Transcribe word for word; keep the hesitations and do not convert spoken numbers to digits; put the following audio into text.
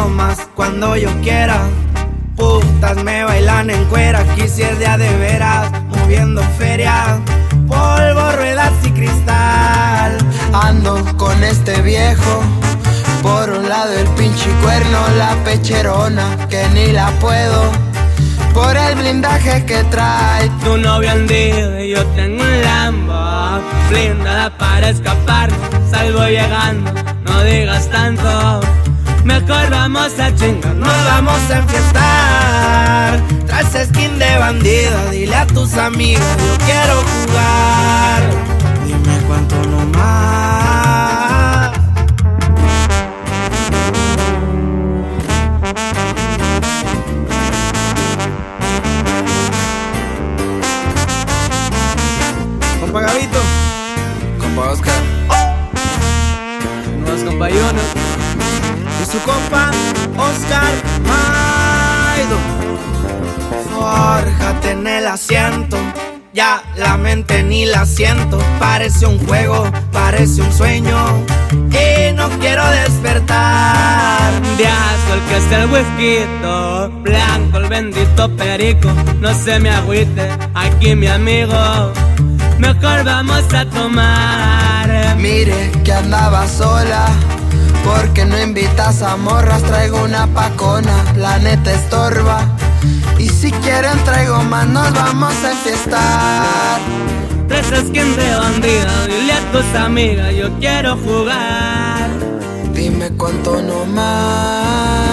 más cuando yo quiera. Putas me bailan en cuera, aquí si es día de veras, moviendo feria, polvo, ruedas y cristal. Ando con este viejo, por un lado el pinche cuerno, la pecherona que ni la puedo, por el blindaje que trae. Tu novio andido y yo tengo un Lambo, blindada para escapar, salgo llegando, no digas tanto. Mejor vamos a chingar, nos vamos a enfiestar. Traes skin de bandido, dile a tus amigos, yo quiero jugar. Dime cuánto no más. Compa Gabito, compa Oscar, no es compa Yuno y su compa Oscar Maido. Fórjate en el asiento, ya la mente ni la siento. Parece un juego, parece un sueño y no quiero despertar. De azul que es el whisky, blanco el bendito perico. No se me agüite, aquí mi amigo, mejor vamos a tomar. Mire que andaba sola, porque no invitas a morras, traigo una pacona, la neta estorba. Y si quieren traigo más, nos vamos a enfiestar. Tres skin de bandido, dile a tus amigas, yo quiero jugar. Dime cuánto no más.